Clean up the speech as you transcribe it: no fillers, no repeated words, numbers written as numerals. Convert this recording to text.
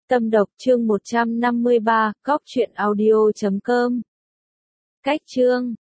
Tâm độc chương 153, cóc truyện audio.com. Cách chương